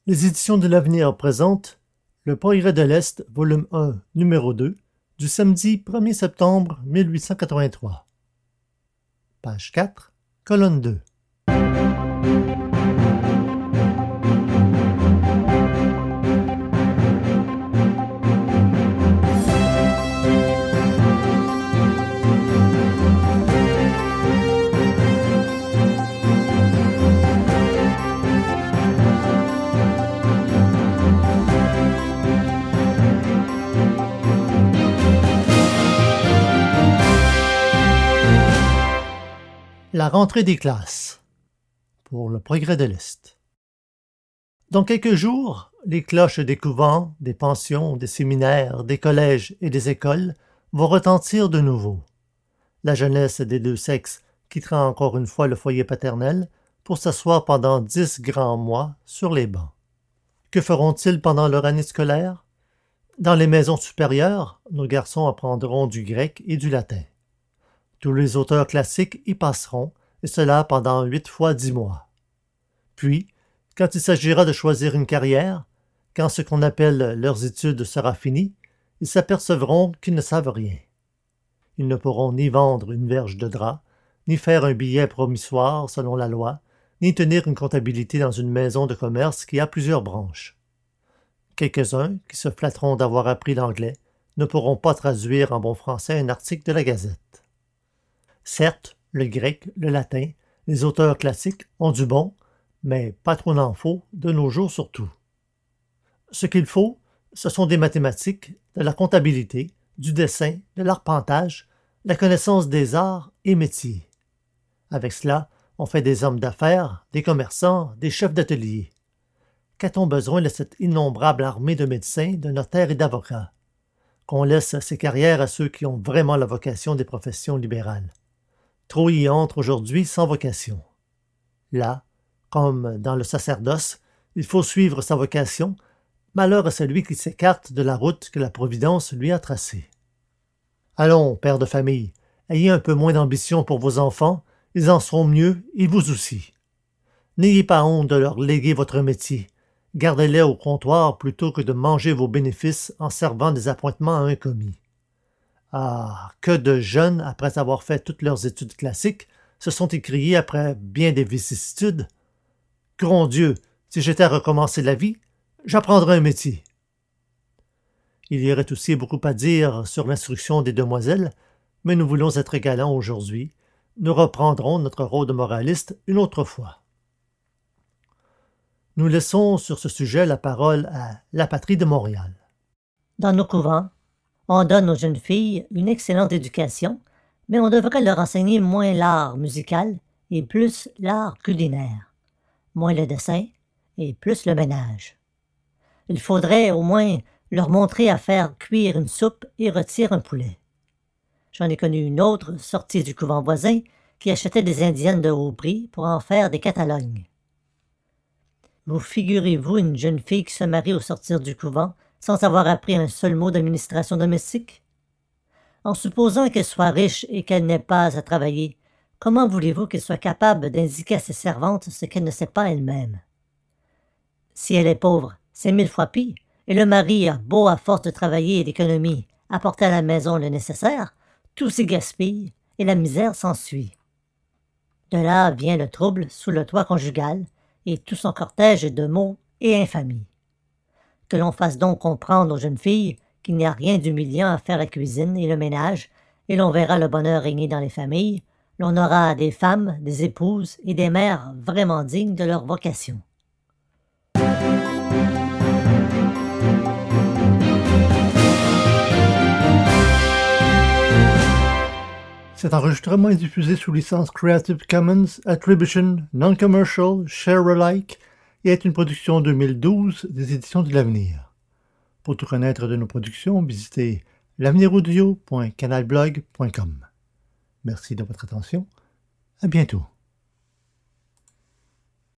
Les éditions de l'Avenir présentent Le Progrès de l'Est, volume 1, numéro 2, du samedi 1er septembre 1883. Page 4, colonne 2. La rentrée des classes pour le Progrès de l'Est. Dans quelques jours, les cloches des couvents, des pensions, des séminaires, des collèges et des écoles vont retentir de nouveau. La jeunesse des deux sexes quittera encore une fois le foyer paternel pour s'asseoir pendant 10 grands mois sur les bancs. Que feront-ils pendant leur année scolaire? Dans les maisons supérieures, nos garçons apprendront du grec et du latin. Tous les auteurs classiques y passeront, et cela pendant 8 fois 10 mois. Puis, quand il s'agira de choisir une carrière, quand ce qu'on appelle leurs études sera fini, ils s'apercevront qu'ils ne savent rien. Ils ne pourront ni vendre une verge de drap, ni faire un billet promissoire selon la loi, ni tenir une comptabilité dans une maison de commerce qui a plusieurs branches. Quelques-uns, qui se flatteront d'avoir appris l'anglais, ne pourront pas traduire en bon français un article de la Gazette. Certes, le grec, le latin, les auteurs classiques ont du bon, mais pas trop n'en faut, de nos jours surtout. Ce qu'il faut, ce sont des mathématiques, de la comptabilité, du dessin, de l'arpentage, la connaissance des arts et métiers. Avec cela, on fait des hommes d'affaires, des commerçants, des chefs d'atelier. Qu'a-t-on besoin de cette innombrable armée de médecins, de notaires et d'avocats? Qu'on laisse ces carrières à ceux qui ont vraiment la vocation des professions libérales. Trop y entrent aujourd'hui sans vocation. Là, comme dans le sacerdoce, il faut suivre sa vocation, malheur à celui qui s'écarte de la route que la Providence lui a tracée. Allons, pères de famille, ayez un peu moins d'ambition pour vos enfants, ils en seront mieux, et vous aussi. N'ayez pas honte de leur léguer votre métier, gardez-les au comptoir plutôt que de manger vos bénéfices en servant des appointements à un commis. Ah, que de jeunes, après avoir fait toutes leurs études classiques, se sont écriés après bien des vicissitudes. Grand Dieu, si j'étais à recommencer la vie, j'apprendrais un métier. Il y aurait aussi beaucoup à dire sur l'instruction des demoiselles, mais nous voulons être galants aujourd'hui. Nous reprendrons notre rôle de moraliste une autre fois. Nous laissons sur ce sujet la parole à La Patrie de Montréal. Dans nos couvents, on donne aux jeunes filles une excellente éducation, mais on devrait leur enseigner moins l'art musical et plus l'art culinaire, moins le dessin et plus le ménage. Il faudrait au moins leur montrer à faire cuire une soupe et rôtir un poulet. J'en ai connu une autre, sortie du couvent voisin, qui achetait des indiennes de haut prix pour en faire des catalogues. Vous figurez-vous une jeune fille qui se marie au sortir du couvent sans avoir appris un seul mot d'administration domestique? En supposant qu'elle soit riche et qu'elle n'ait pas à travailler, comment voulez-vous qu'elle soit capable d'indiquer à ses servantes ce qu'elle ne sait pas elle-même? Si elle est pauvre, c'est 1000 fois pire, et le mari a beau, à force de travailler et d'économie, apporter à la maison le nécessaire, tout s'y gaspille et la misère s'ensuit. De là vient le trouble sous le toit conjugal et tout son cortège de maux et infamies. Que l'on fasse donc comprendre aux jeunes filles qu'il n'y a rien d'humiliant à faire la cuisine et le ménage, et l'on verra le bonheur régner dans les familles, l'on aura des femmes, des épouses et des mères vraiment dignes de leur vocation. Cet enregistrement est diffusé sous licence Creative Commons Attribution Non-Commercial Share-alike et est une production 2012 des Éditions de l'Avenir. Pour tout connaître de nos productions, visitez l'aveniraudio.canalblog.com. Merci de votre attention. À bientôt.